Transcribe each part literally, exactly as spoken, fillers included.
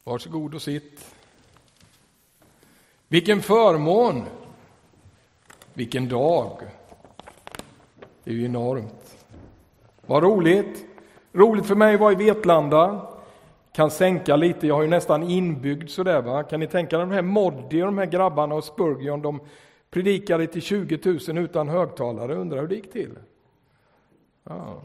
Varsågod och sitt. Vilken förmån. Vilken dag. Det är ju enormt. Vad roligt. Roligt för mig att vara i Vetlanda. Kan sänka lite. Jag har ju nästan inbyggd sådär, va. Kan ni tänka de här Moddy och de här grabbarna och Spurgeon, de predikade till tjugo tusen utan högtalare. Undrar hur det gick till. Ja.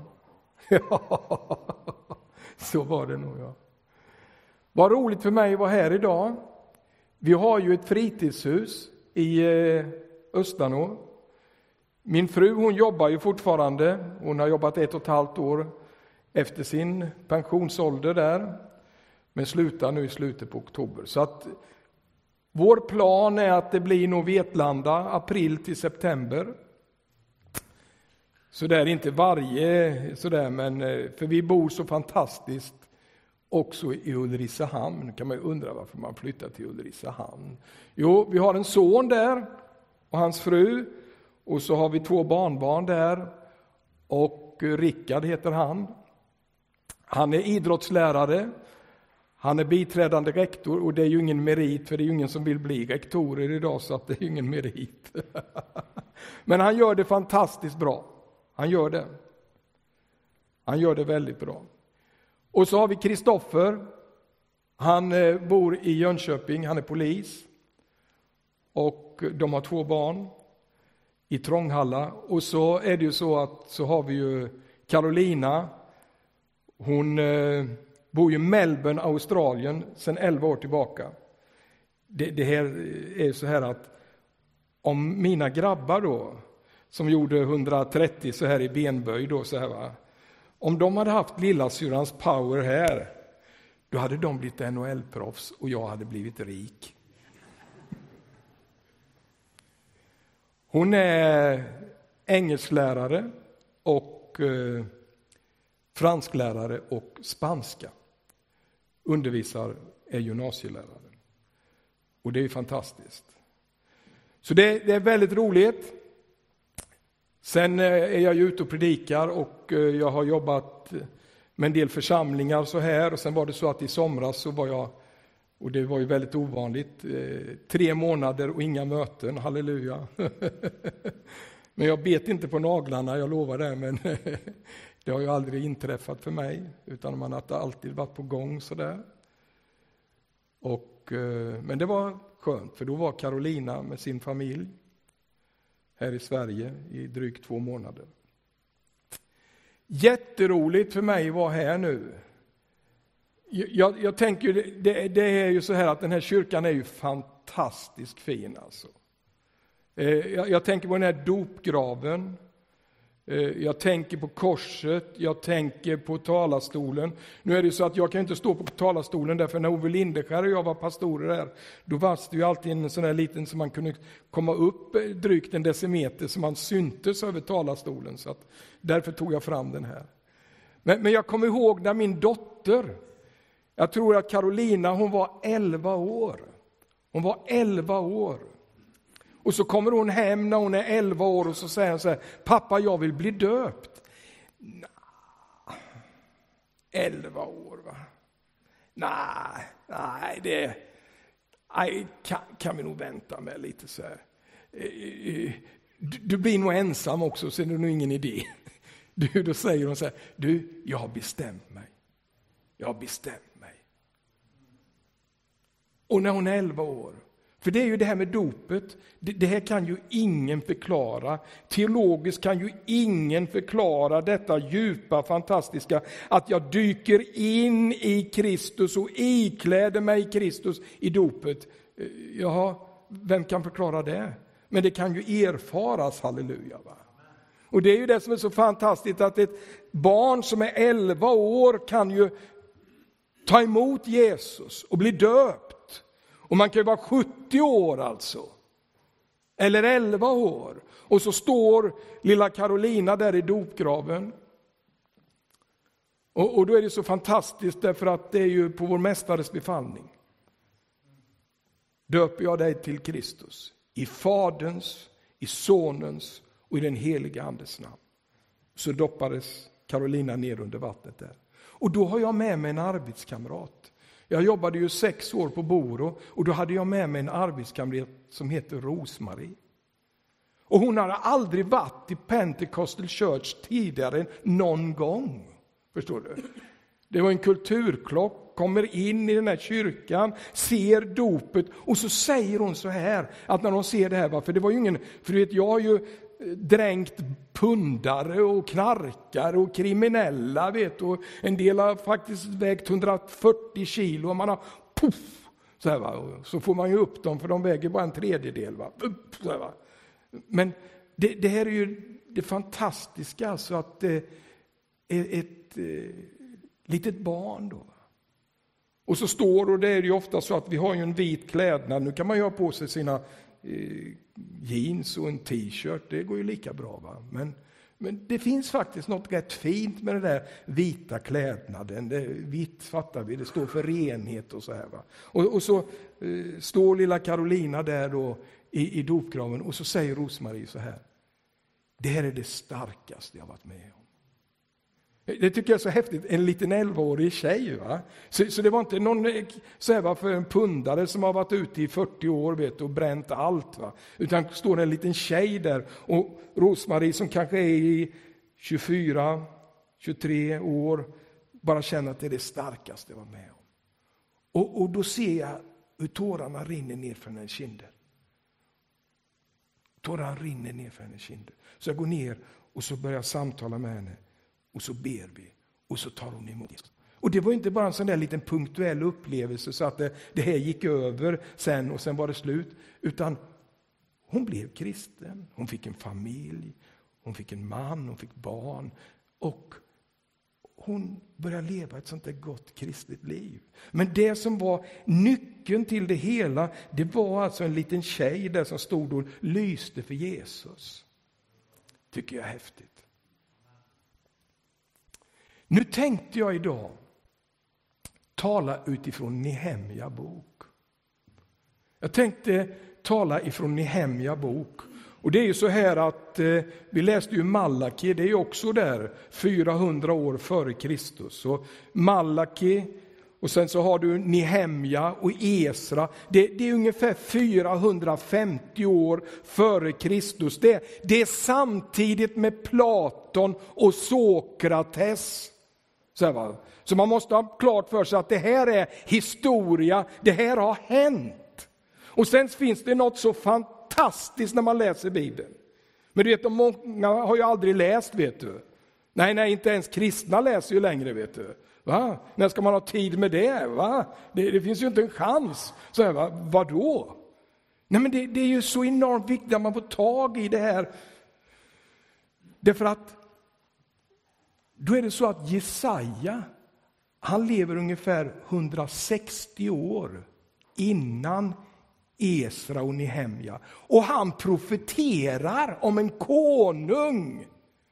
Så var det nog, ja. Vad roligt för mig att vara här idag. Vi har ju ett fritidshus i Östanå. Min fru, hon jobbar ju fortfarande. Hon har jobbat ett och ett halvt år efter sin pensionsålder där. Men slutar nu i slutet på oktober. Så att vår plan är att det blir nog Vetlanda april till september. Så det är inte varje sådär, men för vi bor så fantastiskt också i Ulricehamn. Nu kan man ju undra varför man flyttar till Ulricehamn. Jo, vi har en son där och hans fru. Och så har vi två barnbarn där. Och Rickard heter han. Han är idrottslärare. Han är biträdande rektor. Och det är ju ingen merit, för det är ju ingen som vill bli rektorer idag, så att det är ju ingen merit. Men han gör det fantastiskt bra. Han gör det. Han gör det väldigt bra. Och så har vi Kristoffer. Han bor i Jönköping. Han är polis. Och de har två barn i Trånghalla. Och så är det ju så att så har vi ju Carolina. Hon eh, bor i Melbourne, Australien sedan elva år tillbaka. Det, det här är så här att om mina grabbar då, som gjorde hundratrettio så här i benböj då så här, va. Om de hade haft lilla syrans power här, då hade de blivit N H L-proffs och jag hade blivit rik. Hon är engelsklärare och eh, fransklärare och spanska. Undervisar är gymnasielärare. Och det är fantastiskt. Så det, det är väldigt roligt. Sen är jag ute och predikar och jag har jobbat med en del församlingar så här. Och sen var det så att i somras så var jag, och det var ju väldigt ovanligt, tre månader och inga möten, halleluja. Men jag bet inte på naglarna, jag lovar det, men det har ju aldrig inträffat för mig. Utan man har alltid varit på gång så där. Och, men det var skönt, för då var Carolina med sin familj här i Sverige i drygt två månader. Jätteroligt för mig att vara här nu. Jag, jag tänker, det, det är ju så här att den här kyrkan är ju fantastiskt fin alltså. Jag, jag tänker på den här dopgraven. Jag tänker på korset, jag tänker på talarstolen. Nu är det så att jag kan inte stå på talarstolen därför när Ove Lindeskär och jag var pastorer där, då var det ju alltid en sån här liten som man kunde komma upp drygt en decimeter så man syntes över talarstolen. Så att därför tog jag fram den här. Men, men jag kommer ihåg när min dotter, jag tror att Carolina, hon var elva år. Hon var elva år. Och så kommer hon hem när hon är elva år och så säger hon så här: pappa, jag vill bli döpt. Nah, elva år, va? Nej, nej, det nej, kan, kan vi nog vänta med lite så här. Du, du blir nog ensam också, så är det nog ingen idé. Du, då säger hon så här: du, jag har bestämt mig. Jag har bestämt mig. Och när hon är elva år, för det är ju det här med dopet, det, det här kan ju ingen förklara. Teologiskt kan ju ingen förklara detta djupa, fantastiska, att jag dyker in i Kristus och ikläder mig i Kristus i dopet. Jaha, vem kan förklara det? Men det kan ju erfaras, halleluja, va? Och det är ju det som är så fantastiskt, att ett barn som är elva år kan ju ta emot Jesus och bli döpt. Och man kan ju vara sjuttio år alltså. Eller elva år. Och så står lilla Carolina där i dopgraven. Och, och då är det så fantastiskt, därför att det är ju på vår mästares befallning. Döper jag dig till Kristus. I Faderns, i Sonens och i den heliga Andes namn. Så doppades Carolina ner under vattnet där. Och då har jag med mig en arbetskamrat. Jag jobbade ju sex år på Boro och då hade jag med mig en arbetskamrat som heter Rosmarie. Och hon hade aldrig varit i Pentecostal Church tidigare någon gång. Förstår du? Det var en kulturklock, kommer in i den här kyrkan, ser dopet och så säger hon så här, att när hon ser det här, för det var ju ingen, för du vet jag har ju dränkt pundare och knarkare och kriminella, vet, och en del har faktiskt vägt hundrafyrtio kilo och man har puff, så här, va? Så får man ju upp dem för de väger bara en tredjedel, va? Så här, va? Men det, det här är ju det fantastiska, alltså att det är ett eh, litet barn då. Och så står, och det är ju ofta så att vi har ju en vit klädnad, nu kan man ju ha på sig sina eh, jeans och en t-shirt, det går ju lika bra, va? Men, men det finns faktiskt något rätt fint med den där vita klädnaden, det, vitt fattar vi, det står för renhet och så här, va? Och, och så eh, står lilla Carolina där då i, i dopgraven och så säger Rosmarie så här: det här är det starkaste jag varit med om. Det tycker jag är så häftigt, en liten elvaårig tjej, va? Så, så det var inte någon så här, va, för en pundare som har varit ute i fyrtio år, vet, och bränt allt, va? Utan står en liten tjej där, och Rosmarie som kanske är i tjugofyra tjugotre år bara känner att det är det starkaste jag var med om. Och, och då ser jag hur tårarna rinner ner från hennes kinder. Tårarna rinner ner från hennes kinder. Så jag går ner och så börjar jag samtala med henne. Och så ber vi. Och så tar hon emot Jesus. Och det var inte bara en sån där liten punktuell upplevelse så att det, det här gick över sen och sen var det slut. Utan hon blev kristen. Hon fick en familj. Hon fick en man. Hon fick barn. Och hon började leva ett sånt där gott kristligt liv. Men det som var nyckeln till det hela, det var alltså en liten tjej där som stod och lyste för Jesus. Tycker jag är häftigt. Nu tänkte jag idag tala utifrån Nehemja bok. Jag tänkte tala ifrån Nehemja bok. Och det är ju så här att eh, vi läste ju Malaki, det är ju också där fyrahundra år före Kristus. Och Malaki, och sen så har du Nehemja och Esra. Det, det är ungefär fyrahundrafemtio år före Kristus. Det, det är samtidigt med Platon och Sokrates. Så, här, va? Så man måste ha klart för sig att det här är historia, det här har hänt. Och sen finns det något så fantastiskt när man läser Bibeln. Men du vet, de många har ju aldrig läst, vet du. Nej, nej, inte ens kristna läser ju längre, vet du. Va? När ska man ha tid med det? Va? Det, det finns ju inte en chans. Så här, va? Vadå? Nej, men det, det är ju så enormt viktigt att man får tag i det här. Därför att då är det så att Jesaja, han lever ungefär hundrasextio år innan Esra och Nehemja. Och han profeterar om en konung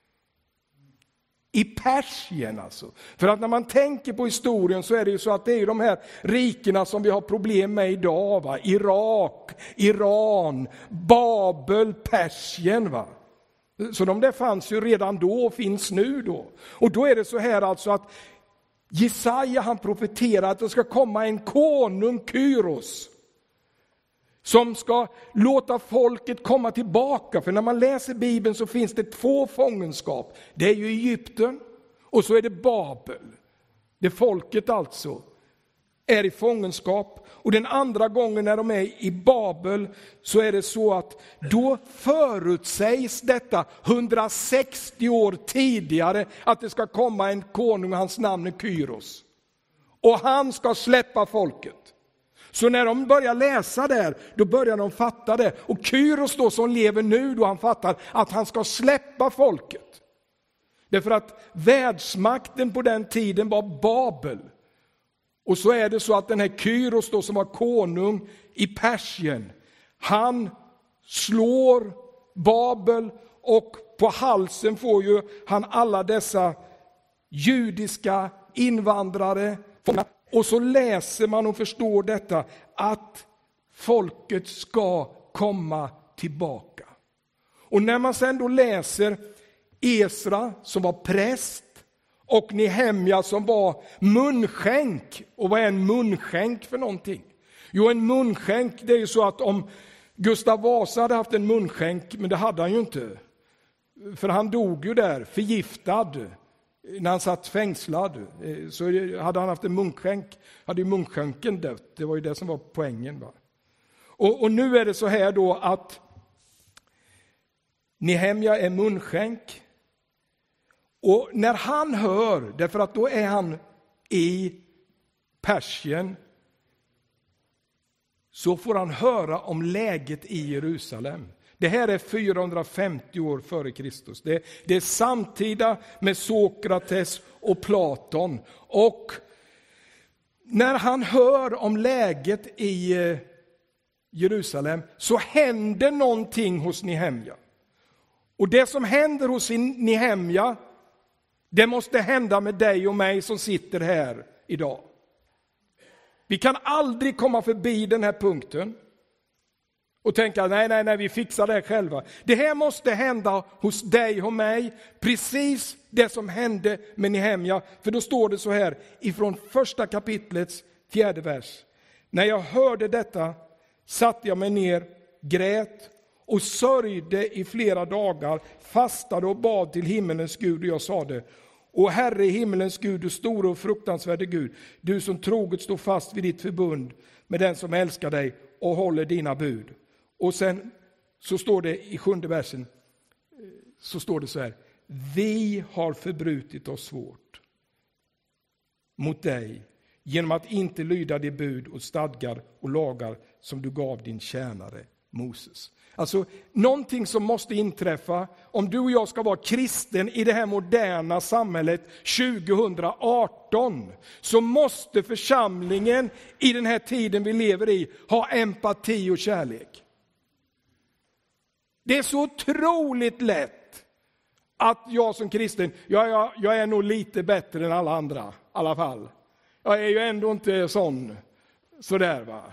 i Persien alltså. För att när man tänker på historien så är det ju så att det är de här rikena som vi har problem med idag, va? Irak, Iran, Babel, Persien, va? Så de där fanns ju redan då och finns nu då. Och då är det så här alltså att Jesaja, han profeterar att det ska komma en konung, Kyros, som ska låta folket komma tillbaka. För när man läser Bibeln så finns det två fångenskap. Det är ju Egypten och så är det Babel. Det folket alltså är i fångenskap. Och den andra gången när de är i Babel så är det så att då förutsägs detta hundrasextio år tidigare att det ska komma en konung, hans namn är Kyros. Och han ska släppa folket. Så när de börjar läsa där, då börjar de fatta det. Och Kyros då som lever nu, då han fattar att han ska släppa folket. Därför att världsmakten på den tiden var Babel. Och så är det så att den här Kyros då som var konung i Persien, han slår Babel och på halsen får ju han alla dessa judiska invandrare. Och så läser man och förstår detta att folket ska komma tillbaka. Och när man sen då läser Esra som var präst Och Nehemja som var munskänk. Och vad är en munskänk för någonting? Jo, en munskänk, det är ju så att om Gustav Vasa hade haft en munskänk, men det hade han ju inte. För han dog ju där, förgiftad, när han satt fängslad. Så hade han haft en munskänk, hade ju munskänken dött. Det var ju det som var poängen. Va? Och, och nu är det så här då att Nehemja är munskänk. Och när han hör, därför att då är han i Persien, så får han höra om läget i Jerusalem. Det här är fyrahundrafemtio år före Kristus. Det, det är samtida med Sokrates och Platon. Och när han hör om läget i Jerusalem så händer någonting hos Nehemja. Och det som händer hos Nehemja, det måste hända med dig och mig som sitter här idag. Vi kan aldrig komma förbi den här punkten och tänka, nej, nej, nej, vi fixar det själva. Det här måste hända hos dig och mig, precis det som hände med Nehemja. För då står det så här, ifrån första kapitlets fjärde vers. När jag hörde detta satte jag mig ner, grät och sörjde i flera dagar, fastade och bad till himmelens Gud, och jag sade: O Herre, himmelens Gud, du store och fruktansvärde Gud, du som troget står fast vid ditt förbund med den som älskar dig och håller dina bud. Och sen så står det i sjunde versen, så står det så här: vi har förbrutit oss svårt mot dig genom att inte lyda de bud och stadgar och lagar som du gav din tjänare Moses. Alltså någonting som måste inträffa om du och jag ska vara kristen i det här moderna samhället tjugohundraarton, så måste församlingen i den här tiden vi lever i ha empati och kärlek. Det är så otroligt lätt att jag som kristen, jag, jag, jag är nog lite bättre än alla andra i alla fall. Jag är ju ändå inte sån sådär va.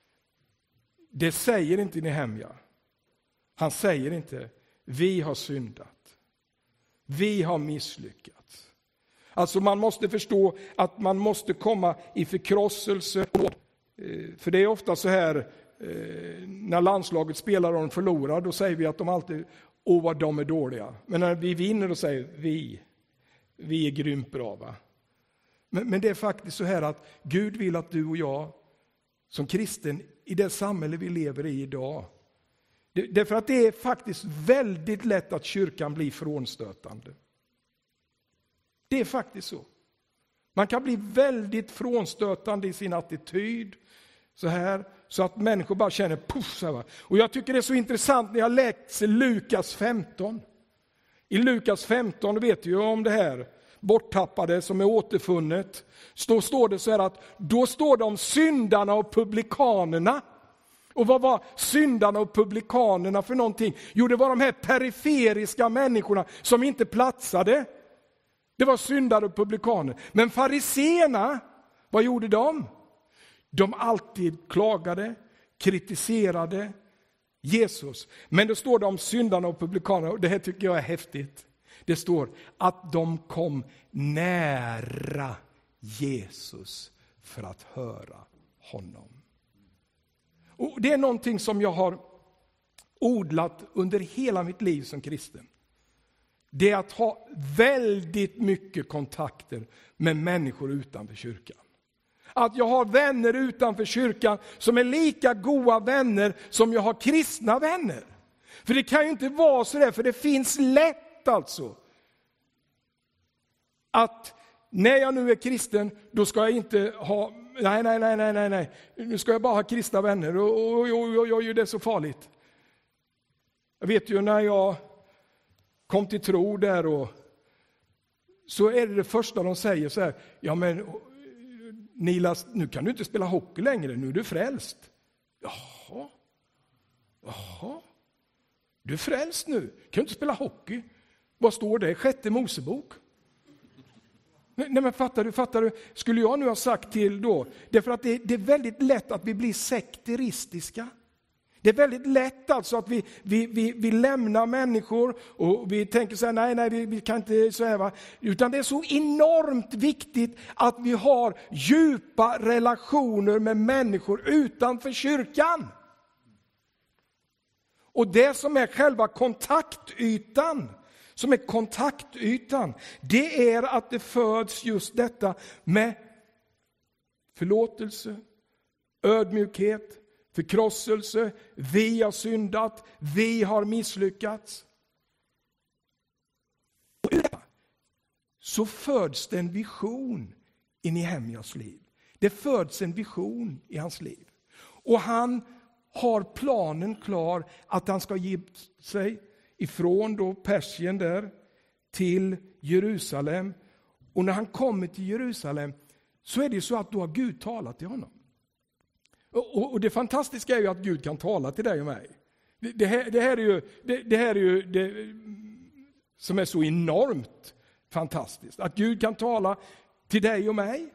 Det säger inte Nehemja. Han säger inte, vi har syndat. Vi har misslyckats. Alltså man måste förstå att man måste komma i förkrosselse. För det är ofta så här, när landslaget spelar och de förlorar, då säger vi att de alltid, åh vad de är dåliga. Men när vi vinner, då säger vi, vi är grymt bra va. Men, men det är faktiskt så här att Gud vill att du och jag som kristen i det samhälle vi lever i idag, det, därför att det är faktiskt väldigt lätt att kyrkan blir frånstötande. Det är faktiskt så. Man kan bli väldigt frånstötande i sin attityd så här, så att människor bara känner puff så här. Och jag tycker det är så intressant när jag läser Lukas femton. I Lukas femton vet ju om det här borttappade som är återfunnet. Då står det så här att då står det om syndarna och publikanerna. Och vad var syndarna och publikanerna för någonting? Jo, det var de här periferiska människorna som inte platsade. Det var syndare och publikaner. Men fariséerna, vad gjorde de? De alltid klagade, kritiserade Jesus. Men det står det om syndarna och publikanerna, och det här tycker jag är häftigt. Det står att de kom nära Jesus för att höra honom. Och det är någonting som jag har odlat under hela mitt liv som kristen. Det är att ha väldigt mycket kontakter med människor utanför kyrkan. Att jag har vänner utanför kyrkan som är lika goda vänner som jag har kristna vänner. För det kan ju inte vara så där, för det finns lätt alltså att när jag nu är kristen, då ska jag inte ha, nej, nej, nej, nej, nej, nej. Nu ska jag bara ha kristna vänner och, och, och, och, och, och det är så farligt. Jag vet ju när jag kom till tro där, och så är det det första de säger så här: ja men Nilas, nu kan du inte spela hockey längre, nu är du frälst. Jaha, jaha, du är frälst nu, kan du inte spela hockey? Vad står det? Sjätte Mosebok. Nej, nej men fattar du, fattar du, skulle jag nu ha sagt till då, därför att det, det är väldigt lätt att vi blir sekteristiska. Det är väldigt lätt alltså att vi, vi, vi, vi lämnar människor och vi tänker så här, nej, nej, vi, vi kan inte så här, va? Utan det är så enormt viktigt att vi har djupa relationer med människor utanför kyrkan. Och det som är själva kontaktytan, som är kontaktytan, det är att det föds just detta med förlåtelse, ödmjukhet, förkrosselse. Vi har syndat, vi har misslyckats. Så föds det en vision in i Nehemjas liv. Det föds en vision i hans liv. Och han har planen klar att han ska ge sig ifrån då Persien där till Jerusalem. Och när han kommer till Jerusalem så är det så att då har Gud talat till honom. Och, och det fantastiska är ju att Gud kan tala till dig och mig. Det, det, här, det här är ju, det, det, här är ju det som är så enormt fantastiskt. Att Gud kan tala till dig och mig.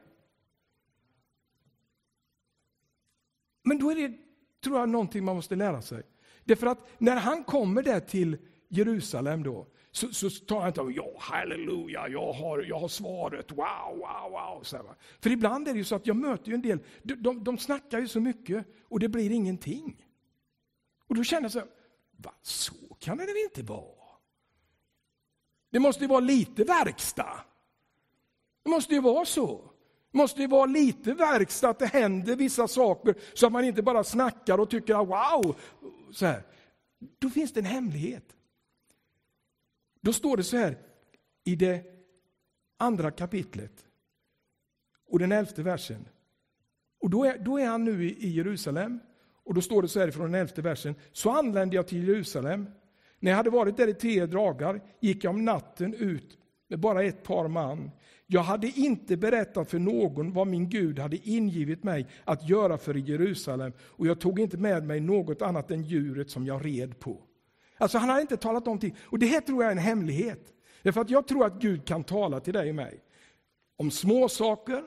Men då är det, tror jag, någonting man måste lära sig. Därför att när han kommer där till Jerusalem då, så, så tar han inte om, ja halleluja, jag har, jag har svaret, wow, wow, wow. Så här, va? För ibland är det ju så att jag möter ju en del, de, de, de snackar ju så mycket och det blir ingenting. Och då känner jag så här, va, så kan det väl inte vara? Det måste ju vara lite verkstad. Det måste ju vara så. Det måste ju vara lite verkstad, att det händer vissa saker så att man inte bara snackar och tycker wow. Så här. Då finns det en hemlighet. Då står det så här i det andra kapitlet och den elfte versen. Och då är, då är han nu i, i Jerusalem. Och då står det så här från den elfte versen. Så anlände jag till Jerusalem. När jag hade varit där i tre dagar gick jag om natten ut med bara ett par man. Jag hade inte berättat för någon vad min Gud hade ingivit mig att göra för Jerusalem. Och jag tog inte med mig något annat än djuret som jag red på. Alltså han hade inte talat någonting. Och det här tror jag är en hemlighet. Därför att jag tror att Gud kan tala till dig och mig. Om små saker.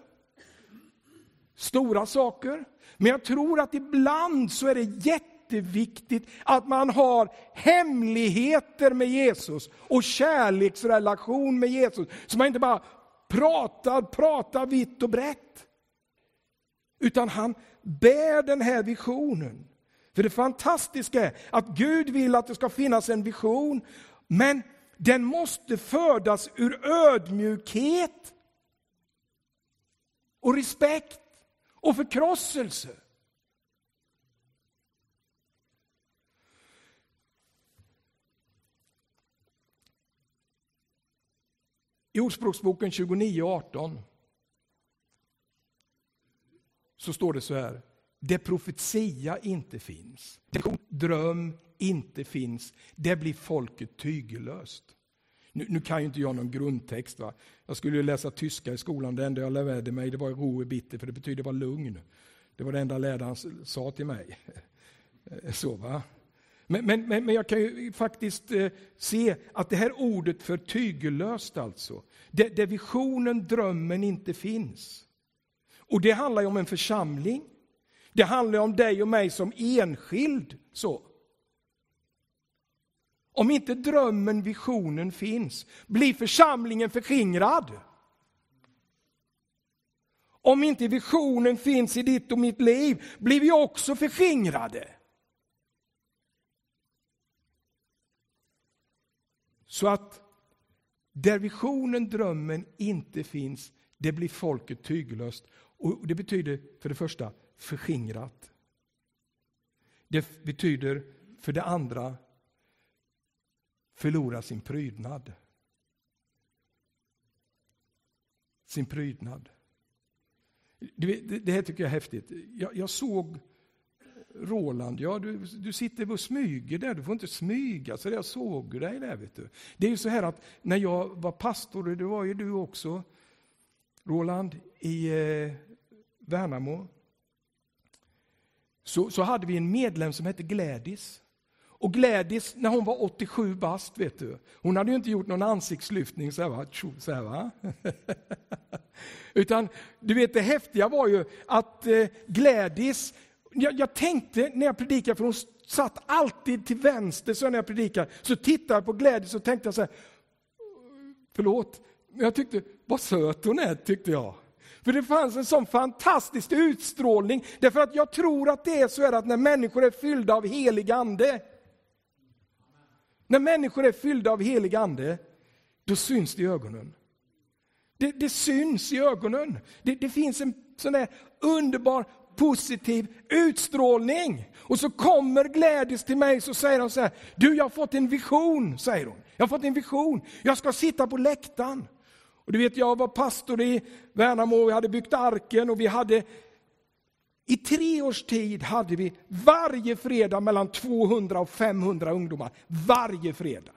Stora saker. Men jag tror att ibland så är det jätteviktigt att man har hemligheter med Jesus. Och kärleksrelation med Jesus. Så man inte bara pratar, pratar vitt och brett. Utan han bär den här visionen. För det fantastiska är att Gud vill att det ska finnas en vision. Men den måste födas ur ödmjukhet. Och respekt. Och förkrosselse. I Ordspråksboken tjugonio arton så står det så här. Det profetia inte finns. Det dröm inte finns. Det blir folket tygellöst. Nu, nu kan ju inte jag någon grundtext. Va? Jag skulle ju läsa tyska i skolan. Det enda jag lärde mig det var ro och bitter. För det betyder vara lugn. Det var det enda läraren sa till mig. Så va? Men, men, men, men jag kan ju faktiskt eh, se att det här ordet för tygellöst alltså. Där, där visionen, drömmen inte finns. Och det handlar ju om en församling. Det handlar om dig och mig som enskild. Så. Om inte drömmen, visionen finns, blir församlingen förskingrad. Om inte visionen finns i ditt och mitt liv, blir vi också förskingrade. Så att där visionen, drömmen inte finns, det blir folket tygellöst. Och det betyder för det första förskingrat. Det betyder för det andra förlora sin prydnad. Sin prydnad. Det, det, det här tycker jag är häftigt. Jag, jag såg Roland, ja du, du sitter och smyger där, du får inte smyga, så jag såg dig där vet du. Det är ju så här att när jag var pastor, det var ju du också Roland i eh, Värnamo, så, så hade vi en medlem som hette Gladys. Och Gladys, när hon var åttiosju bast, vet du, hon hade ju inte gjort någon ansiktslyftning så här va, så här, va? Utan du vet, det häftiga var ju att eh, Gladys, jag, jag tänkte när jag predikade, för hon satt alltid till vänster så när jag predikade. Så tittade jag på glädje så tänkte jag så här, förlåt, men jag tyckte, vad söt hon är, tyckte jag. För det fanns en sån fantastisk utstrålning. Därför att jag tror att det är så här att när människor är fyllda av helig ande. När människor är fyllda av helig ande, då syns det i ögonen. Det, det syns i ögonen. Det, det finns en sån där underbar, positiv utstrålning. Och så kommer Glädjes till mig så säger hon så här, du jag har fått en vision, säger hon. Jag har fått en vision. Jag ska sitta på läktaren. Och du vet, jag var pastor i Värnamo, vi hade byggt arken och vi hade i tre års tid hade vi varje fredag mellan tvåhundra och femhundra ungdomar. Varje fredag.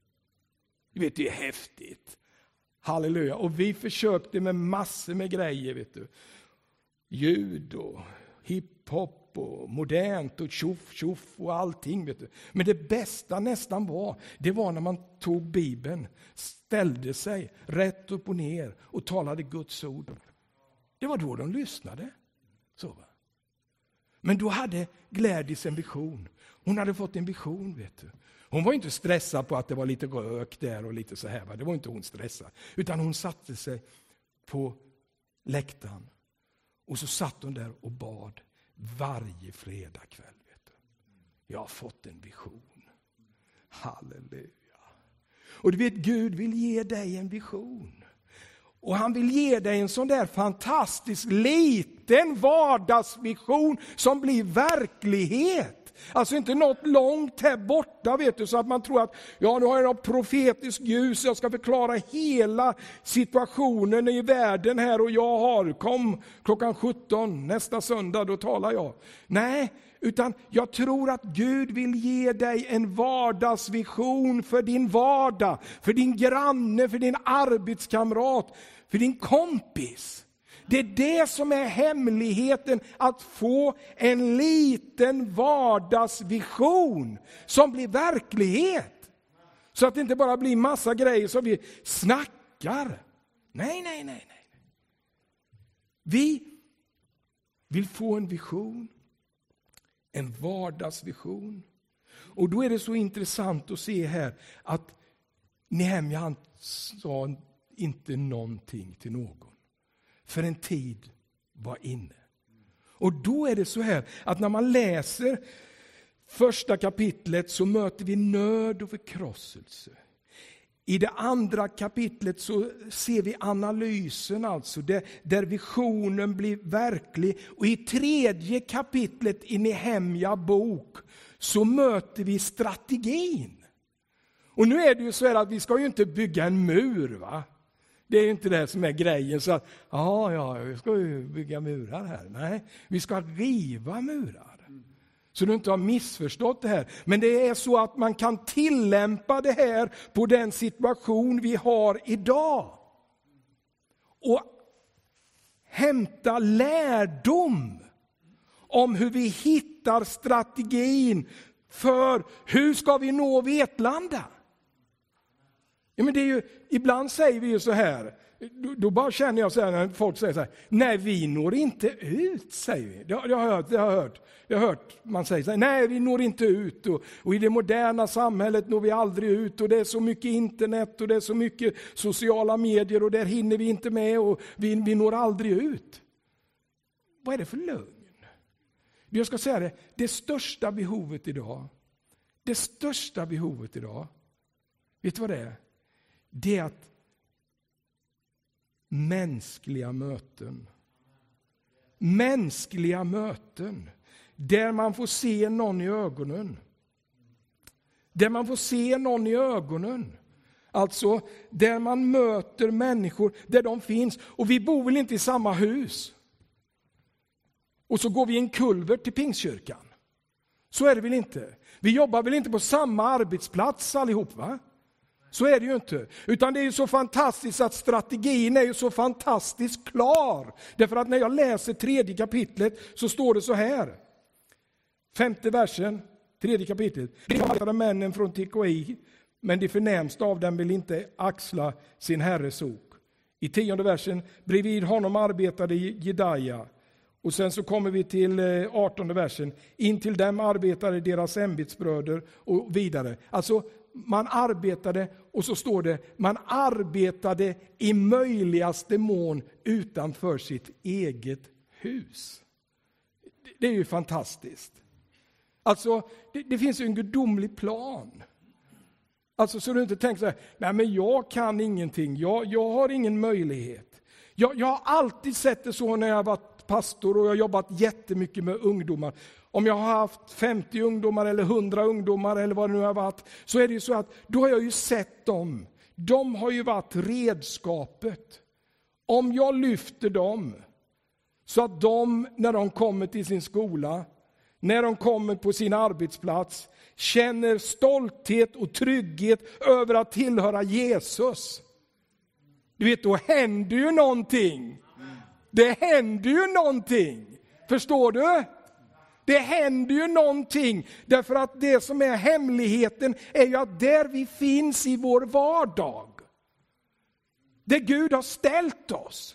Du vet, det är häftigt. Halleluja. Och vi försökte med massor med grejer, vet du. Ljud och hiphop och modernt och tjoff tjoff och allting, vet du. Men det bästa nästan var, det var när man tog Bibeln, ställde sig rätt upp och ner och talade Guds ord. Det var då de lyssnade. Så va. Men då hade Glädjes en vision. Hon hade fått en vision, vet du. Hon var inte stressad på att det var lite rök där och lite så här. Va? Det var inte hon stressad. Utan hon satte sig på läktaren. Och så satt hon där och bad varje fredag kväll. Vet du. Jag har fått en vision. Halleluja. Och du vet, Gud vill ge dig en vision. Och han vill ge dig en sån där fantastisk liten vardagsvision som blir verklighet. Alltså inte något långt här borta, vet du, så att man tror att ja, nu har jag något profetiskt ljus, jag ska förklara hela situationen i världen här och jag har, kom klockan sjutton nästa söndag, då talar jag. Nej, utan jag tror att Gud vill ge dig en vardagsvision för din vardag, för din granne, för din arbetskamrat, för din kompis. Det är det som är hemligheten, att få en liten vardagsvision som blir verklighet. Så att det inte bara blir massa grejer som vi snackar. Nej, nej, nej, nej. Vi vill få en vision, en vardagsvision. Och då är det så intressant att se här att Nehemja, han sa inte någonting till någon. För en tid var inne. Och då är det så här att när man läser första kapitlet så möter vi nöd och förkrosselse. I det andra kapitlet så ser vi analysen, alltså där, där visionen blir verklig. Och i tredje kapitlet i Nehemja bok så möter vi strategin. Och nu är det ju så här att vi ska ju inte bygga en mur, va? Det är inte det som är grejen, så att ja, ja, vi ska ju bygga murar här. Nej, vi ska riva murar. Så du inte har missförstått det här. Men det är så att man kan tillämpa det här på den situation vi har idag. Och hämta lärdom om hur vi hittar strategin för hur ska vi nå Vetlanda. Ja, men det är ju, ibland säger vi ju så här, då, då bara känner jag så här när folk säger så här, nej vi når inte ut, säger vi. Det, det har jag hört, det har jag hört. Jag har hört man säger så här, nej vi når inte ut och, och i det moderna samhället når vi aldrig ut och det är så mycket internet och det är så mycket sociala medier och där hinner vi inte med och vi, vi når aldrig ut. Vad är det för lögn? Jag ska säga det, det största behovet idag, det största behovet idag, vet du vad det är? Det är att mänskliga möten. Mänskliga möten. Där man får se någon i ögonen. Där man får se någon i ögonen. Alltså där man möter människor där de finns. Och vi bor väl inte i samma hus. Och så går vi en kulvert till Pingstkyrkan. Så är det väl inte. Vi jobbar väl inte på samma arbetsplats allihop, va? Så är det ju inte. Utan det är ju så fantastiskt att strategin är ju så fantastiskt klar. Därför att när jag läser tredje kapitlet så står det så här. Femte versen, tredje kapitlet. De arbetade männen från T K I, men de förnämsta av dem vill inte axla sin herres ok. I tionde versen, bredvid honom arbetade Jedaja Och sen så kommer vi till artonde versen. In till dem arbetade deras ämbetsbröder och vidare. Alltså man arbetade, och så står det, man arbetade i möjligaste mån utanför sitt eget hus. Det är ju fantastiskt. Alltså det, det finns ju en gudomlig plan. Alltså så du inte tänker så här, nej men jag kan ingenting, jag, jag har ingen möjlighet. Jag, jag har alltid sett det så när jag har varit pastor och jag har jobbat jättemycket med ungdomar. Om jag har haft femtio ungdomar eller hundra ungdomar eller vad det nu har varit, så är det ju så att då har jag ju sett dem. De har ju varit redskapet. Om jag lyfter dem så att de, när de kommer till sin skola, när de kommer på sin arbetsplats, känner stolthet och trygghet över att tillhöra Jesus. Du vet, då händer ju någonting. Det händer ju någonting. Förstår du? Det händer ju någonting. Därför att det som är hemligheten är ju att där vi finns i vår vardag, där Gud har ställt oss.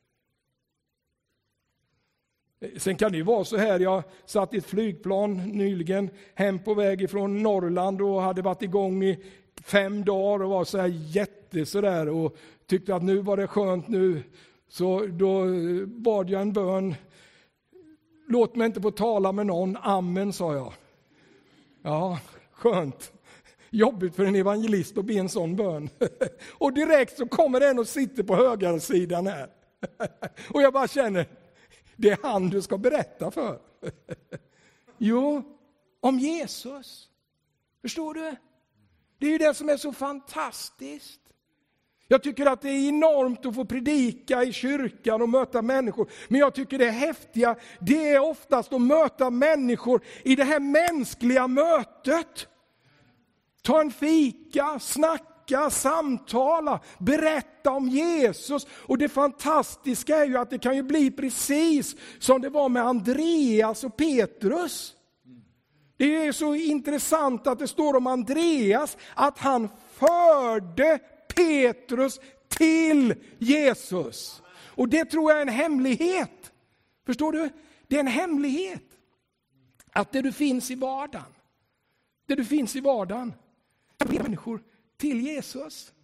Sen kan det ju vara så här, jag satt i ett flygplan nyligen hem på väg från Norrland och hade varit igång i fem dagar och var så här jätte sådär och tyckte att nu var det skönt nu. Så då bad jag en bön. Låt mig inte få tala med någon, amen, sa jag. Ja, skönt. Jobbigt för en evangelist att be en sån bön. Och direkt så kommer den och sitter på högersidan här. Och jag bara känner, det är han du ska berätta för. Jo, om Jesus. Förstår du? Det är ju det som är så fantastiskt. Jag tycker att det är enormt att få predika i kyrkan och möta människor. Men jag tycker det häftiga, det är oftast att möta människor i det här mänskliga mötet. Ta en fika, snacka, samtala, berätta om Jesus. Och det fantastiska är ju att det kan ju bli precis som det var med Andreas och Petrus. Det är så intressant att det står om Andreas att han förde Petrus till Jesus. Och det tror jag är en hemlighet. Förstår du? Det är en hemlighet. Att det du finns i vardagen. Det du finns i vardagen. Att be människor till Jesus.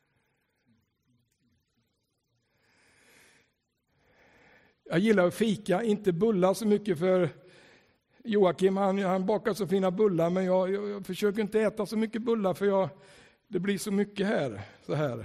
Jag gillar att fika, inte bullar så mycket för Joakim. Han, han bakar så fina bullar, men jag, jag, jag försöker inte äta så mycket bullar för jag det blir så mycket här, så här.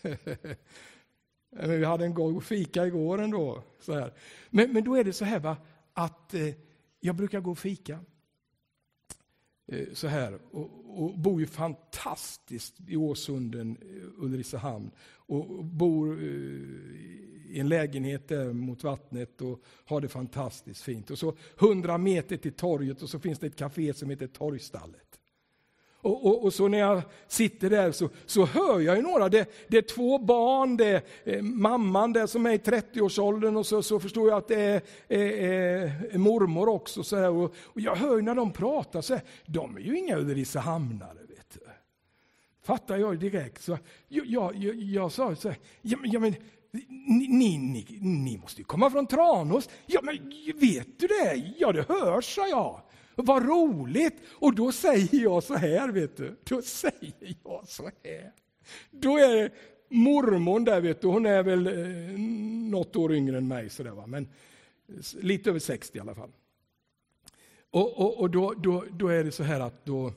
Men vi hade en god fika igår ändå. Så här. Men, men då är det så här va, att eh, jag brukar gå och fika. Eh, så här. Och, och bor ju fantastiskt i Åsunden, Ulricehamn. Och, och bor eh, i en lägenhet där mot vattnet och har det fantastiskt fint. Och så hundra meter till torget och så finns det ett café som heter Torgstallet. Och, och, och så när jag sitter där så, så hör jag ju några, det, det är två barn, det är eh, mamman där som är i trettio-årsåldern och så, så förstår jag att det är, är, är mormor också. Så här, och, och jag hör ju när de pratar så här, de är ju inga Ulricehamnare, vet du. Fattar jag direkt. Så jag, jag, jag, jag sa så här, ja, men, ja, men ni, ni, ni, ni måste ju komma från Tranås. Ja men vet du det? Ja det hörs, sa jag. Vad roligt! Och då säger jag så här, vet du. Då säger jag så här. Då är det mormon där, vet du. Hon är väl eh, något år yngre än mig, så där, va? Men lite över sextio i alla fall. Och, och, och då, då, då är det så här att då,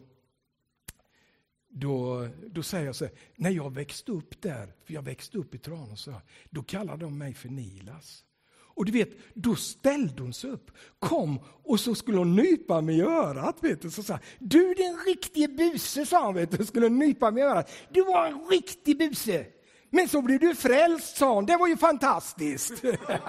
då, då säger jag så här. När jag växte upp där, för jag växte upp i Tranås, då kallade de mig för Nilas. Och du vet, då ställde hon sig upp, kom och så skulle hon nypa mig i örat, vet du. Så sa du är en riktig buse, sa han, vet du. Skulle nypa mig i örat. Du var en riktig buse. Men så blev du frälst, sa hon. Det var ju fantastiskt.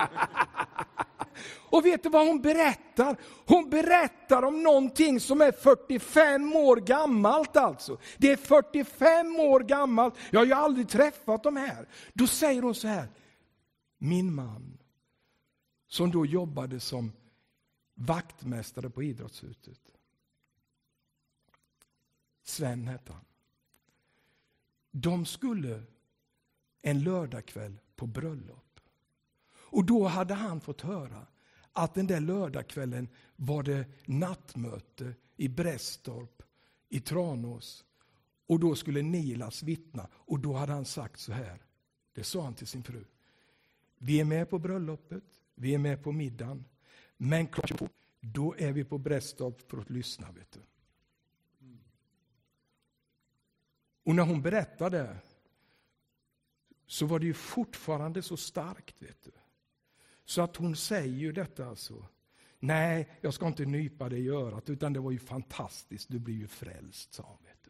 Och vet du vad hon berättar? Hon berättar om någonting som är fyrtiofem år gammalt alltså. Det är fyrtiofem år gammalt. Jag har ju aldrig träffat dem här. Då säger hon så här. Min man, som då jobbade som vaktmästare på idrottshuset. Sven hette han. De skulle en lördagkväll på bröllop. Och då hade han fått höra att den där lördagskvällen var det nattmöte i Brästorp, i Tranås. Och då skulle Nilas vittna. Och då hade han sagt så här. Det sa han till sin fru. Vi är med på bröllopet. Vi är med på middagen. Men klart, då är vi på Brästorp för att lyssna. Vet du. Och när hon berättade så var det ju fortfarande så starkt. Vet du. Så att hon säger ju detta alltså. Nej, jag ska inte nypa dig i örat, utan det var ju fantastiskt. Du blir ju frälst, sa hon. Vet du.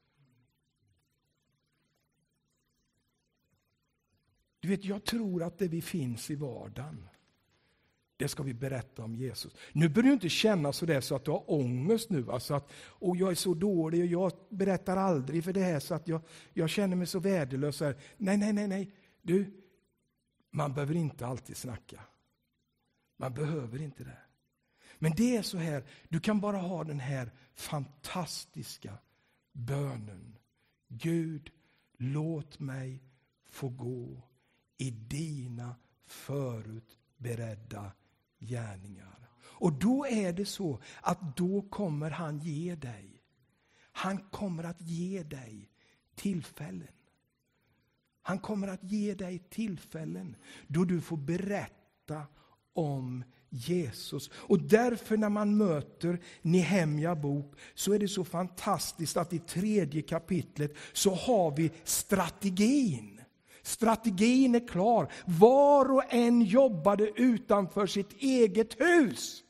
Du vet, jag tror att det vi finns i vardagen, det ska vi berätta om Jesus. Nu bör du inte känna så där så att du har ångest nu. Alltså att, och jag är så dålig och jag berättar aldrig för det här så att jag, jag känner mig så värdelös. Här. Nej, nej, nej, nej. Du, man behöver inte alltid snacka. Man behöver inte det. Men det är så här, du kan bara ha den här fantastiska bönen. Gud, låt mig få gå i dina förutberedda gärningar. Och då är det så att då kommer han ge dig. Han kommer att ge dig tillfällen. Han kommer att ge dig tillfällen då du får berätta om Jesus. Och därför när man möter Nehemja bok så är det så fantastiskt att i tredje kapitlet så har vi strategin. Strategin är klar. Var och en jobbade utanför sitt eget hus.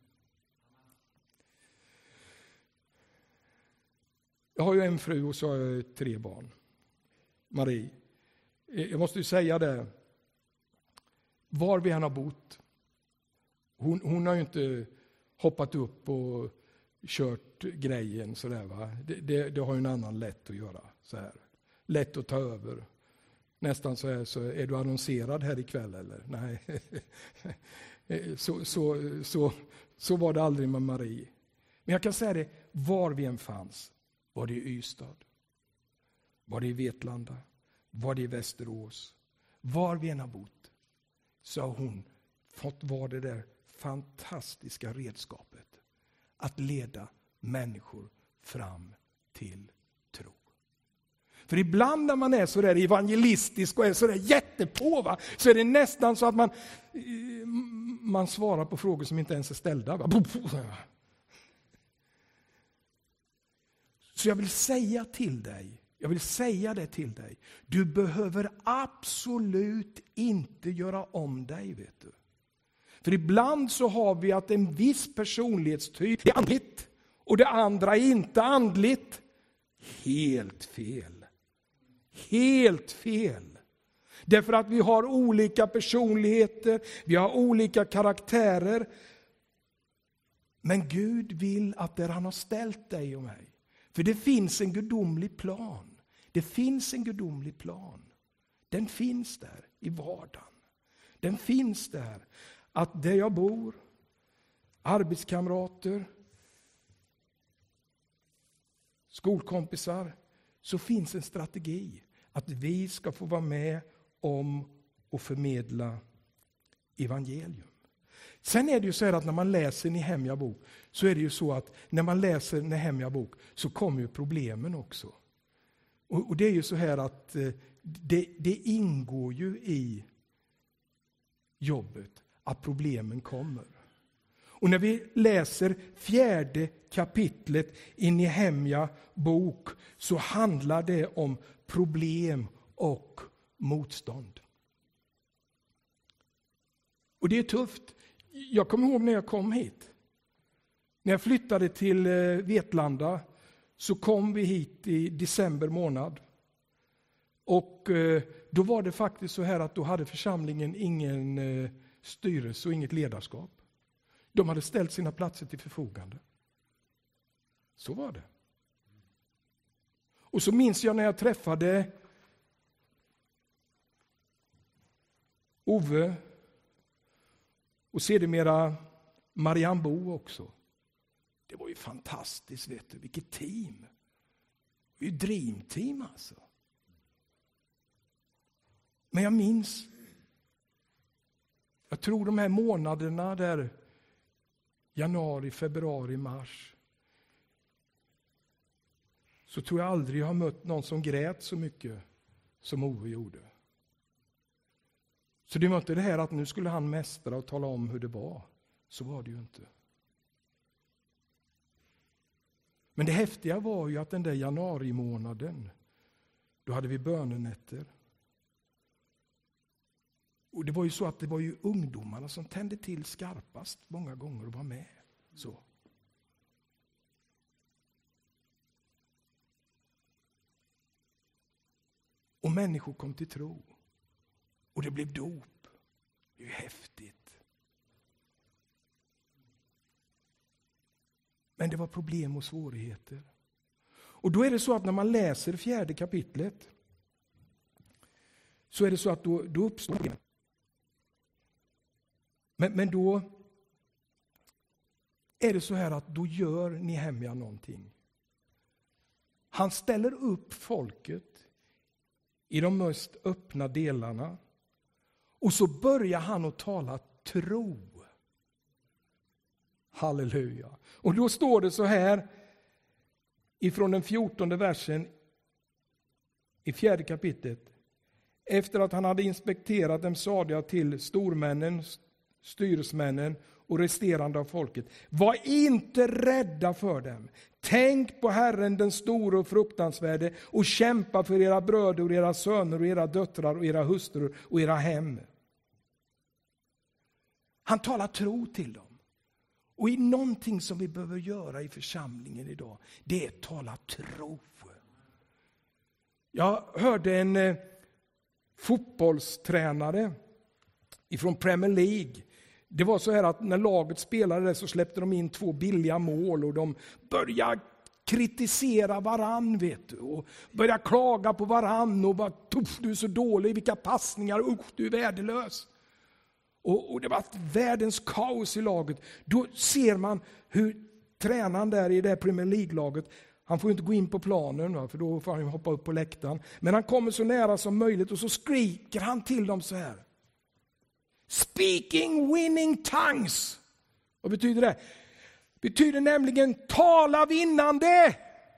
Jag har ju en fru och så har jag tre barn. Marie. Jag måste ju säga det. Var vi än har bott. Hon, hon har ju inte hoppat upp och kört grejen sådär va. Det, det, det har ju en annan lätt att göra så här. Lätt att ta över. Nästan så är, så är du annonserad här ikväll eller? Nej. så, så, så, så var det aldrig med Marie. Men jag kan säga det, var vi än fanns. Var det i Ystad? Var det i Vetlanda? Var det i Västerås? Var vi än har bott så har hon fått vara det där fantastiska redskapet att leda människor fram till tro. För ibland när man är så där evangelistisk och är så där jättepå va, så är det nästan så att man, man svarar på frågor som inte ens är ställda. Va? Så jag vill säga till dig, jag vill säga det till dig. Du behöver absolut inte göra om dig, vet du. För ibland så har vi att en viss personlighetstyp är andligt och det andra är inte andligt. Helt fel. Helt fel. Därför att vi har olika personligheter, vi har olika karaktärer. Men Gud vill att där han har ställt dig och mig. För det finns en gudomlig plan. Det finns en gudomlig plan. Den finns där i vardagen. Den finns där. Att där jag bor, arbetskamrater, skolkompisar, så finns en strategi. Att vi ska få vara med om att förmedla evangelium. Sen är det ju så här att när man läser Nehemja bok så är det ju så att när man läser Nehemja bok så kommer ju problemen också. Och, och det är ju så här att eh, det, det ingår ju i jobbet att problemen kommer. Och när vi läser fjärde kapitlet i Nehemja bok så handlar det om problem och motstånd. Och det är tufft. Jag kommer ihåg när jag kom hit. När jag flyttade till Vetlanda så kom vi hit i december månad. Och då var det faktiskt så här att då hade församlingen ingen styrelse och inget ledarskap. De hade ställt sina platser till förfogande. Så var det. Och så minns jag när jag träffade Ove och sedermera Marianne Bo också. Det var ju fantastiskt, vet du. Vilket team. Det var ju dreamteam alltså. Men jag minns Jag tror de här månaderna där januari, februari, mars, så tror jag aldrig jag har mött någon som grät så mycket som Ove gjorde. Så det var inte det här att nu skulle han mästra och tala om hur det var. Så var det ju inte. Men det häftiga var ju att den där januari månaden, då hade vi bönenätter. Och det var ju så att det var ju ungdomarna som tände till skarpast många gånger och var med. Så. Och människor kom till tro. Och det blev dop. Det är ju häftigt. Men det var problem och svårigheter. Och då är det så att när man läser fjärde kapitlet, så är det så att då, då uppstår det. Men, men då är det så här att då gör Nehemja någonting. Han ställer upp folket i de mest öppna delarna. Och så börjar han att tala tro. Halleluja. Och då står det så här ifrån den fjortonde versen i fjärde kapitlet. Efter att han hade inspekterat dem sade jag till stormännen, styresmännen och resterande av folket: var inte rädda för dem. Tänk på Herren den store och fruktansvärde och kämpa för era bröder och era söner och era döttrar och era hustrur och era hem. Han talar tro till dem. Och i någonting som vi behöver göra i församlingen idag, det är att tala tro. Jag hörde en eh, fotbollstränare ifrån Premier League. Det var så här att när laget spelade så släppte de in två billiga mål och de började kritisera varann, vet du, och började klaga på varann och bara, tuff, du är så dålig, vilka passningar, usch, du är värdelös. Och, och det var världens kaos i laget. Då ser man hur tränaren där i det här Premier League-laget, han får inte gå in på planen, va, för då får han hoppa upp på läktaren. Men han kommer så nära som möjligt och så skriker han till dem så här: Speaking winning tongues. Vad betyder det? Betyder nämligen tala vinnande.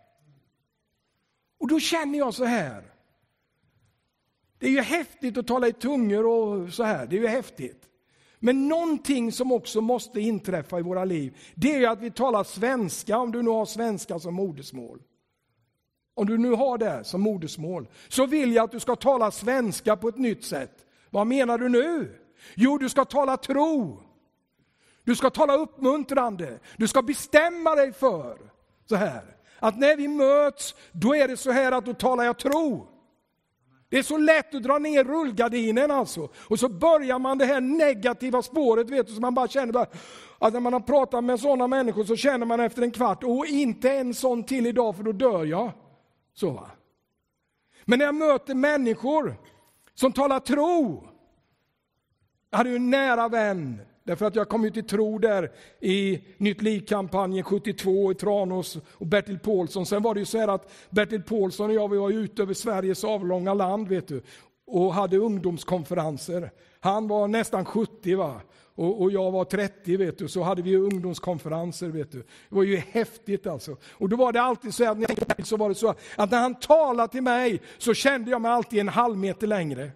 Och då känner jag så här. Det är ju häftigt att tala i tungor och så här. Det är ju häftigt. Men någonting som också måste inträffa i våra liv, det är ju att vi talar svenska, om du nu har svenska som modersmål. Om du nu har det som modersmål, så vill jag att du ska tala svenska på ett nytt sätt. Vad menar du nu? Jo, du ska tala tro. Du ska tala uppmuntrande. Du ska bestämma dig för så här, att när vi möts, då är det så här att då talar jag tro. Det är så lätt att dra ner rullgardinen alltså. Och så börjar man det här negativa spåret, vet du, så man bara känner bara, att när man har pratat med sådana människor så känner man efter en kvart, och inte en sån till idag för då dör jag. Så va. Men när jag möter människor som talar tro. Jag hade ju en nära vän, därför att jag kom ut i tro där i Nytt Liv-kampanjen sjuttiotvå i Tranås och Bertil Paulsson. Sen var det ju så här att Bertil Paulsson och jag vi var ute över Sveriges avlånga land, vet du, och hade ungdomskonferenser. Han var nästan sjuttio, va? Och, och jag var trettio, vet du, så hade vi ungdomskonferenser, vet du. Det var ju häftigt alltså. Och då var det alltid så att, när jag, så var det så att när han talade till mig så kände jag mig alltid en halv meter längre.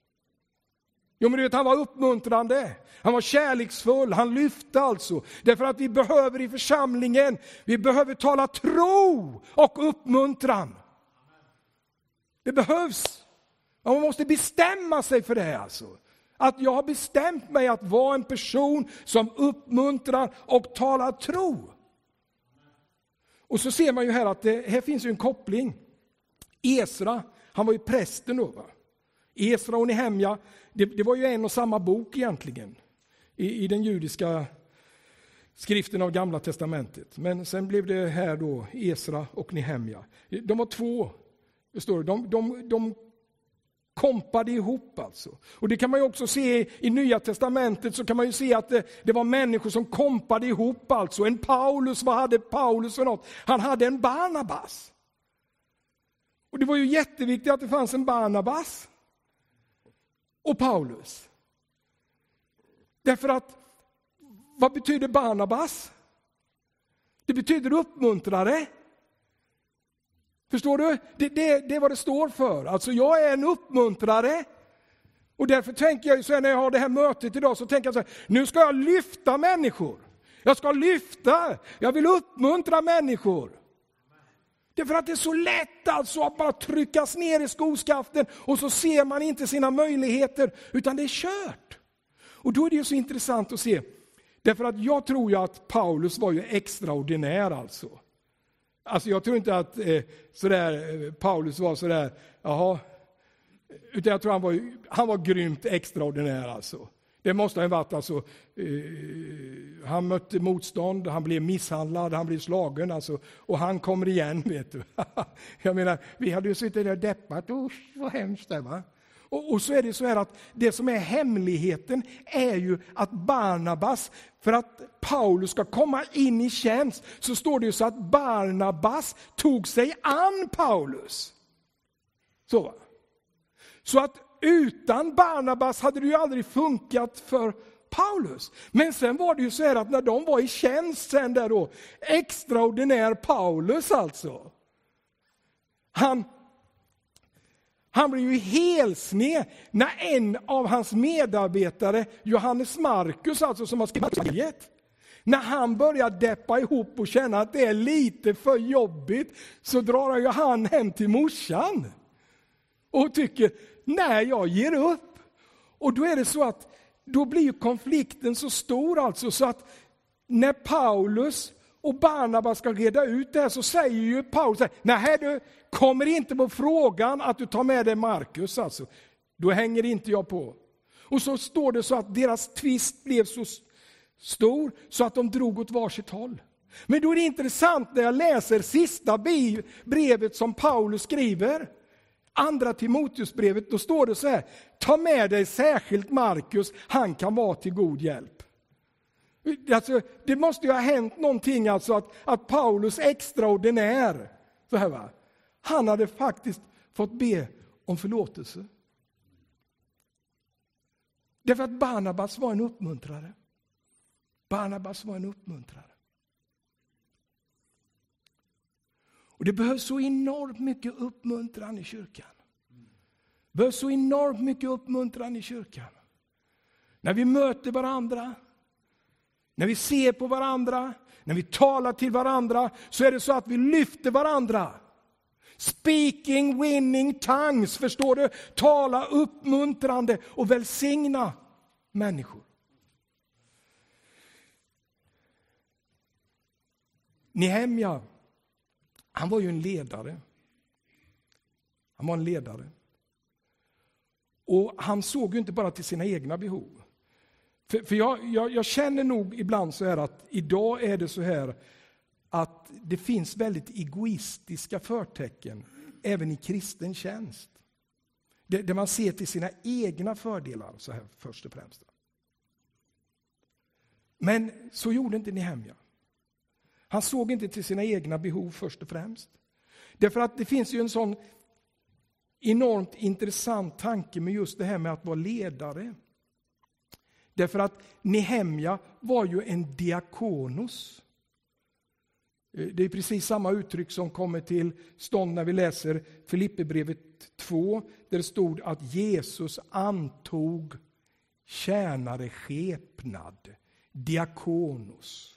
Jo, men du vet, han var uppmuntrande, han var kärleksfull, han lyfte alltså. Därför att vi behöver i församlingen, vi behöver tala tro och uppmuntran. Det behövs. Man måste bestämma sig för det alltså. Att jag har bestämt mig att vara en person som uppmuntrar och talar tro. Och så ser man ju här att det här finns ju en koppling. Esra, han var ju prästen då, va? Esra och Nehemja, det, det var ju en och samma bok egentligen i, i den judiska skriften av Gamla testamentet. Men sen blev det här då Esra och Nehemja. De var två, förstår du, de, de, de kompade ihop alltså. Och det kan man ju också se i Nya testamentet, så kan man ju se att det, det var människor som kompade ihop alltså. En Paulus, vad hade Paulus för något? Han hade en Barnabas. Och det var ju jätteviktigt att det fanns en Barnabas och Paulus. Därför att, vad betyder Barnabas? Det betyder uppmuntrare. Förstår du? Det, det, det är vad det står för. Alltså jag är en uppmuntrare. Och därför tänker jag så här, när jag har det här mötet idag, så tänker jag så här, nu ska jag lyfta människor. Jag ska lyfta, jag vill uppmuntra människor. Det är för att det är så lätt alltså att bara tryckas ner i skoskaften och så ser man inte sina möjligheter, utan det är kört. Och då är det ju så intressant att se, därför att jag tror ju att Paulus var ju extraordinär alltså. Alltså jag tror inte att eh, sådär, Paulus var sådär, jaha, utan jag tror han var, han var grymt extraordinär alltså. Det måste ha varit alltså, eh, han mötte motstånd, han blev misshandlad, han blev slagen alltså, och han kommer igen, vet du. Jag menar, vi hade ju suttit där och deppat, usch vad hemskt det va. Och, och så är det så här att det som är hemligheten är ju att Barnabas, för att Paulus ska komma in i tjänst, så står det ju så att Barnabas tog sig an Paulus. Så va? Så att utan Barnabas hade det ju aldrig funkat för Paulus. Men sen var det ju så här att när de var i tjänst sen där då, extraordinär Paulus alltså. Han, han blev ju helsned när en av hans medarbetare, Johannes Markus alltså som har skrivit, när han börjar deppa ihop och känna att det är lite för jobbigt, så drar han ju han hem till morsan. Och tycker, nej jag ger upp. Och då är det så att, då blir konflikten så stor alltså, så att när Paulus och Barnabas ska reda ut det här, så säger ju Paulus, nej du kommer inte på frågan att du tar med dig Markus alltså. Då hänger inte jag på. Och så står det så att deras tvist blev så stor så att de drog åt varsitt håll. Men då är det intressant när jag läser sista brevet som Paulus skriver, andra Timoteusbrevet, då står det så här: ta med dig särskilt Markus, han kan vara till god hjälp. Alltså, det måste ju ha hänt någonting alltså att, att Paulus extraordinär, så här va, han hade faktiskt fått be om förlåtelse. Därför att Barnabas var en uppmuntrare. Barnabas var en uppmuntrare. Och det behövs så enormt mycket uppmuntran i kyrkan. Det behövs så enormt mycket uppmuntran i kyrkan. När vi möter varandra, när vi ser på varandra, när vi talar till varandra, så är det så att vi lyfter varandra. Speaking winning tongues, förstår du? Tala uppmuntrande och välsigna människor. Nehemja, han var ju en ledare. Han var en ledare. Och han såg ju inte bara till sina egna behov. För, för jag, jag, jag känner nog ibland så här att idag är det så här att det finns väldigt egoistiska förtecken även i kristen tjänst. Det, det man ser till sina egna fördelar så här först och främst. Men så gjorde inte Nehemja. Han såg inte till sina egna behov först och främst. Därför att det finns ju en sån enormt intressant tanke med just det här med att vara ledare. Därför att Nehemja var ju en diakonos. Det är precis samma uttryck som kommer till stånd när vi läser Filipperbrevet två. Där det stod att Jesus antog tjänare skepnad, diakonos.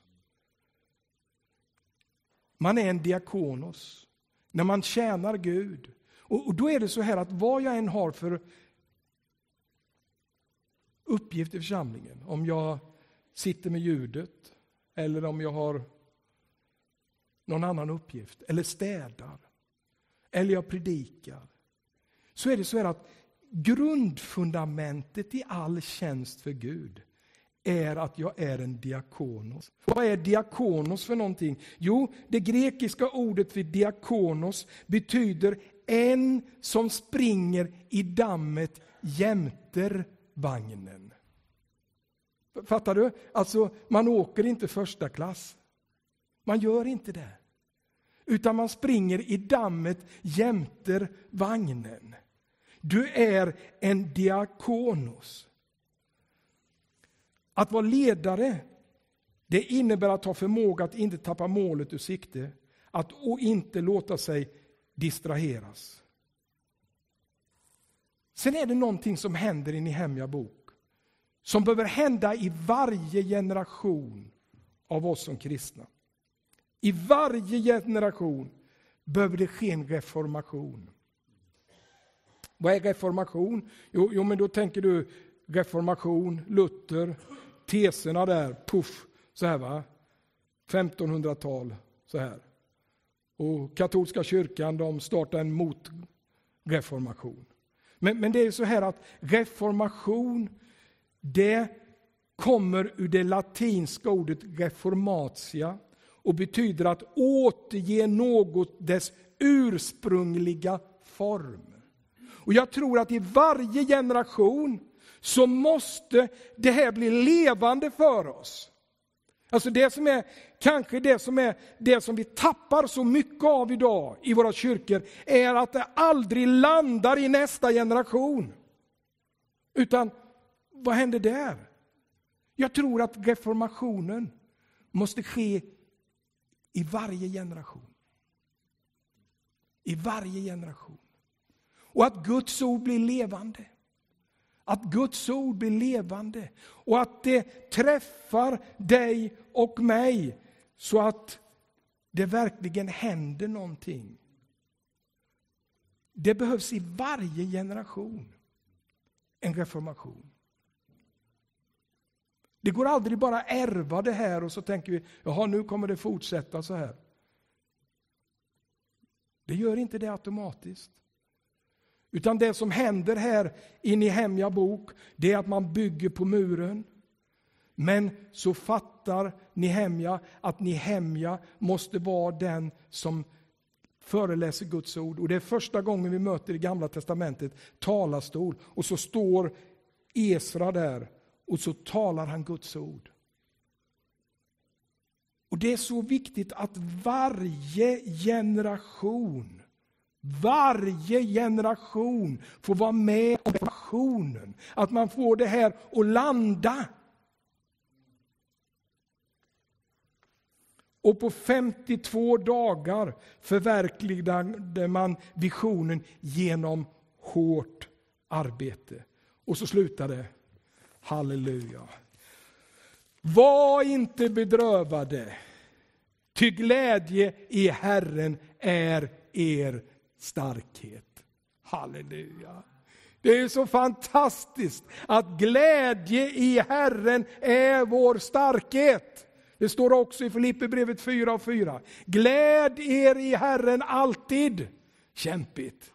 Man är en diakonos när man tjänar Gud. Och, och då är det så här att vad jag än har för uppgift i församlingen, om jag sitter med ljudet eller om jag har någon annan uppgift eller städar eller jag predikar, så är det så här att grundfundamentet i all tjänst för Gud är att jag är en diakonos. Vad är diakonos för någonting? Jo, det grekiska ordet för diakonos betyder en som springer i dammet jämter vagnen. Fattar du? Alltså, man åker inte första klass. Man gör inte det. Utan man springer i dammet jämter vagnen. Du är en diakonos. Att vara ledare, det innebär att ha förmåga att inte tappa målet ur sikte. Att och inte låta sig distraheras. Sen är det någonting som händer i Nehemja bok. Som behöver hända i varje generation av oss som kristna. I varje generation behöver det ske en reformation. Vad är reformation? Jo, jo men då tänker du reformation, Luther, teserna där, puff, så här va. femtonhundratal, så här. Och katolska kyrkan, de startar en motreformation. Men, men det är så här att reformation, det kommer ur det latinska ordet reformatia och betyder att återge något dess ursprungliga form. Och jag tror att i varje generation så måste det här bli levande för oss. Alltså det som är kanske det som är det som vi tappar så mycket av idag i våra kyrkor är att det aldrig landar i nästa generation. Utan vad händer där? Jag tror att reformationen måste ske i varje generation. I varje generation. Och att Guds ord blir levande. Att Guds ord blir levande. Och att det träffar dig och mig. Så att det verkligen händer någonting. Det behövs i varje generation. En reformation. Det går aldrig bara att ärva det här och så tänker vi, jaha nu kommer det fortsätta så här. Det gör inte det automatiskt. Utan det som händer här i Nehemja bok, det är att man bygger på muren. Men så fattar Nehemja att Nehemja måste vara den som föreläser Guds ord. Och det är första gången vi möter i Gamla testamentet talarstol. Och så står Esra där och så talar han Guds ord. Och det är så viktigt att varje generation Varje generation får vara med om reformationen. Att man får det här att landa. Och på femtiotvå dagar förverkligade man visionen genom hårt arbete. Och så slutade halleluja. Var inte bedrövade. Ty glädje i Herren är er starkhet. Halleluja. Det är så fantastiskt att glädje i Herren är vår starkhet. Det står också i Filipperbrevet fyra och fyra. Gläd er i Herren alltid. Kämpigt.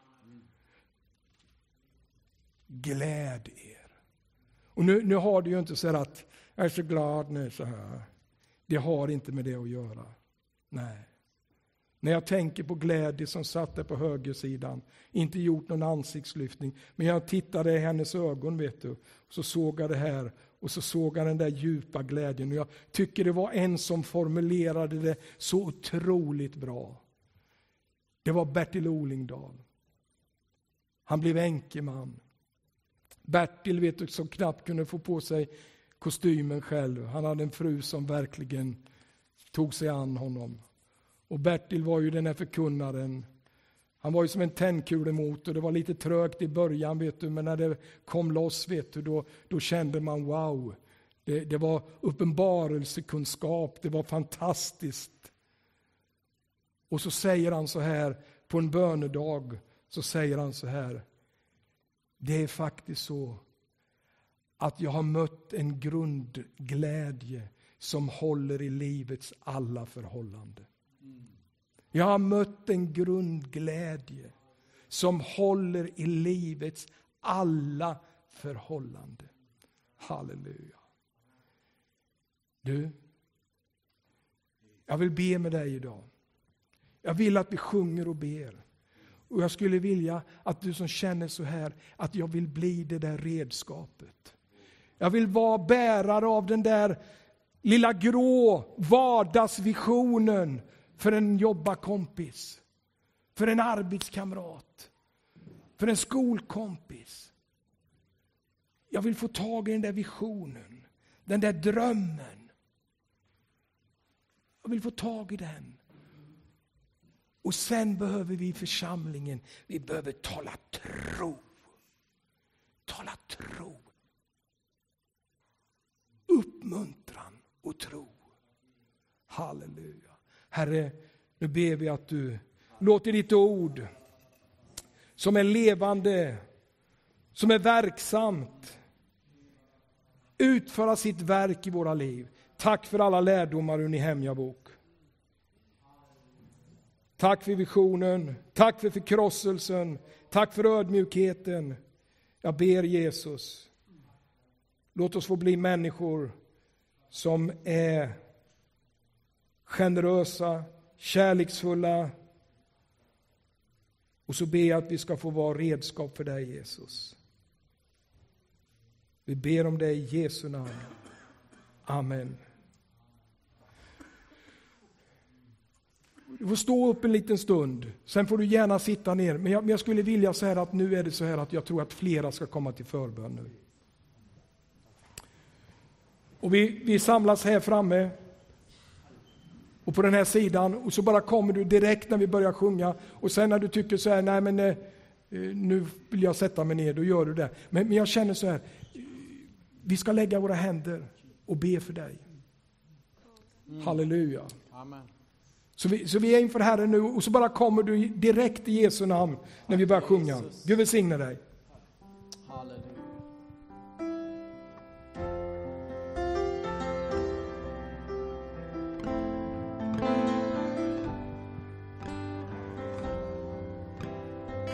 Gläd er. Och nu, nu har det ju inte så att jag är så glad nu så här. Det har inte med det att göra. Nej. När jag tänker på glädje som satt där på högersidan, inte gjort någon ansiktslyftning, men jag tittade i hennes ögon, vet du, och så såg jag det här, och så såg jag den där djupa glädjen, och jag tycker det var en som formulerade det så otroligt bra. Det var Bertil Olingdal. Han blev änkeman. Bertil, vet du, som knappt kunde få på sig kostymen själv. Han hade en fru som verkligen tog sig an honom. Och Bertil var ju den här förkunnaren. Han var ju som en tändkulemotor. Det var lite trögt i början, vet du, men när det kom loss, vet du, då, då kände man wow. Det, det var uppenbarelsekunskap, det var fantastiskt. Och så säger han så här på en bönedag, så säger han så här: det är faktiskt så att jag har mött en grundglädje som håller i livets alla förhållanden. Jag har mött en grundglädje som håller i livets alla förhållanden. Halleluja. Du, jag vill be med dig idag. Jag vill att vi sjunger och ber. Och jag skulle vilja att du som känner så här, att jag vill bli det där redskapet. Jag vill vara bärare av den där lilla grå vardagsvisionen för en jobbarkompis, för en arbetskamrat, för en skolkompis. Jag vill få tag i den där visionen Den där drömmen. Jag vill få tag i den. Och sen behöver vi i församlingen, vi behöver tala tro. Tala tro. Uppmuntran och tro. Halleluja. Herre, nu ber vi att du låter ditt ord som är levande, som är verksamt, utföra sitt verk i våra liv. Tack för alla lärdomar ur Nehemja bok. Tack för visionen, tack för förkrosselsen, tack för ödmjukheten. Jag ber Jesus, låt oss få bli människor som är generösa, kärleksfulla. Och så ber jag att vi ska få vara redskap för dig, Jesus. Vi ber om dig i Jesu namn. Amen. Du får stå upp en liten stund. Sen får du gärna sitta ner. Men jag, men jag skulle vilja säga att nu är det så här att jag tror att flera ska komma till förbön nu. Och vi, vi samlas här framme. Och på den här sidan. Och så bara kommer du direkt när vi börjar sjunga. Och sen när du tycker så här, nej men eh, nu vill jag sätta mig ner, då gör du det. Men, men jag känner så här, vi ska lägga våra händer och be för dig. Mm. Halleluja. Amen. Så vi, så vi är inför Herren nu och så bara kommer du direkt i Jesu namn när vi börjar sjunga. Gud välsigne dig. Halleluja.